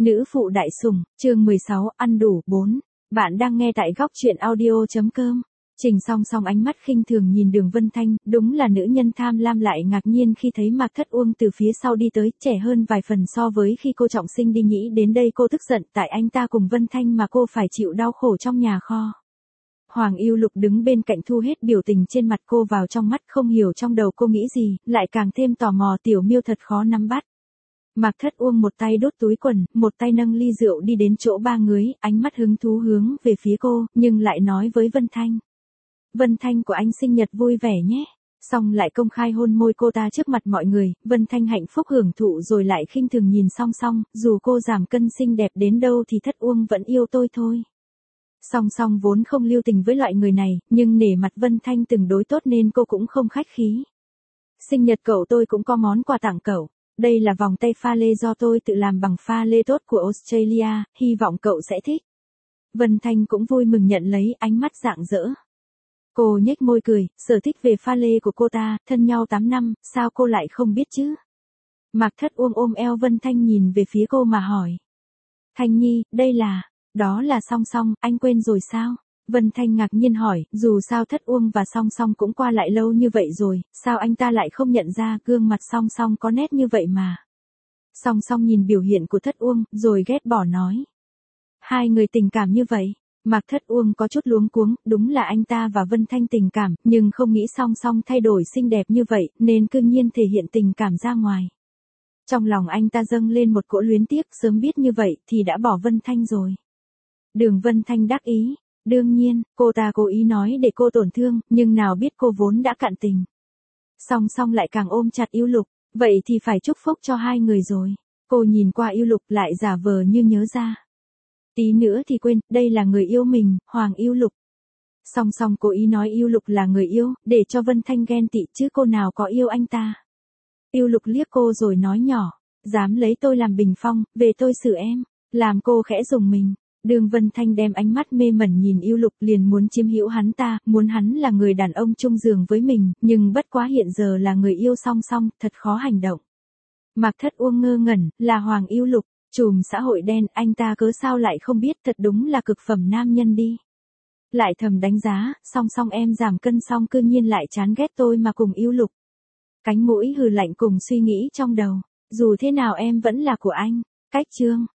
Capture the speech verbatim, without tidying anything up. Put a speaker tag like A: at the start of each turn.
A: Nữ phụ đại sủng, chương mười sáu, ăn đủ, bốn. Bạn đang nghe tại góc truyện audio.com. Trình Song Song ánh mắt khinh thường nhìn Đường Vân Thanh, đúng là nữ nhân tham lam lại ngạc nhiên khi thấy Mạc Thất Uông từ phía sau đi tới, trẻ hơn vài phần so với khi cô trọng sinh đi. Nghĩ đến đây cô tức giận, tại anh ta cùng Vân Thanh mà cô phải chịu đau khổ trong nhà kho. Hoàng Yêu Lục đứng bên cạnh thu hết biểu tình trên mặt cô vào trong mắt, không hiểu trong đầu cô nghĩ gì, lại càng thêm tò mò. Tiểu Miêu thật khó nắm bắt. Mạc Thất Uông một tay đốt túi quần, một tay nâng ly rượu đi đến chỗ ba người, ánh mắt hứng thú hướng về phía cô, nhưng lại nói với Vân Thanh. Vân Thanh của anh sinh nhật vui vẻ nhé. Xong lại công khai hôn môi cô ta trước mặt mọi người, Vân Thanh hạnh phúc hưởng thụ rồi lại khinh thường nhìn Song Song, dù cô giảm cân xinh đẹp đến đâu thì Thất Uông vẫn yêu tôi thôi. Song Song vốn không lưu tình với loại người này, nhưng nể mặt Vân Thanh từng đối tốt nên cô cũng không khách khí. Sinh nhật cậu tôi cũng có món quà tặng cậu. Đây là vòng tay pha lê do tôi tự làm bằng pha lê tốt của Australia, hy vọng cậu sẽ thích. Vân Thanh cũng vui mừng nhận lấy, ánh mắt rạng rỡ. Cô nhếch môi cười, sở thích về pha lê của cô ta, thân nhau tám năm, sao cô lại không biết chứ? Mạc Thất Uông ôm eo Vân Thanh nhìn về phía cô mà hỏi. Thanh Nhi, đây là, đó là Song Song, anh quên rồi sao? Vân Thanh ngạc nhiên hỏi, dù sao Thất Uông và Song Song cũng qua lại lâu như vậy rồi, sao anh ta lại không nhận ra gương mặt Song Song có nét như vậy mà. Song Song nhìn biểu hiện của Thất Uông, rồi ghét bỏ nói. Hai người tình cảm như vậy. Mạc Thất Uông có chút luống cuống, đúng là anh ta và Vân Thanh tình cảm, nhưng không nghĩ Song Song thay đổi xinh đẹp như vậy, nên cương nhiên thể hiện tình cảm ra ngoài. Trong lòng anh ta dâng lên một cỗ luyến tiếc, sớm biết như vậy thì đã bỏ Vân Thanh rồi. Đường Vân Thanh đắc ý. Đương nhiên, cô ta cố ý nói để cô tổn thương, nhưng nào biết cô vốn đã cạn tình. Song Song lại càng ôm chặt Yêu Lục, vậy thì phải chúc phúc cho hai người rồi. Cô nhìn qua Yêu Lục lại giả vờ như nhớ ra. Tí nữa thì quên, đây là người yêu mình, Hoàng Yêu Lục. Song Song cố ý nói Yêu Lục là người yêu, để cho Vân Thanh ghen tị chứ cô nào có yêu anh ta. Yêu Lục liếc cô rồi nói nhỏ, dám lấy tôi làm bình phong, về tôi xử em, làm cô khẽ rùng mình. Đường Vân Thanh đem ánh mắt mê mẩn nhìn Yêu Lục, liền muốn chiếm hữu hắn ta, muốn hắn là người đàn ông chung giường với mình, nhưng bất quá hiện giờ là người yêu Song Song, thật khó hành động. Mạc Thất Uông ngơ ngẩn, là Hoàng Yêu Lục, trùm xã hội đen, anh ta cớ sao lại không biết, thật đúng là cực phẩm nam nhân đi. Lại thầm đánh giá, Song Song em giảm cân xong cư nhiên lại chán ghét tôi mà cùng Yêu Lục. Cánh mũi hừ lạnh cùng suy nghĩ trong đầu, dù thế nào em vẫn là của anh. Cách chương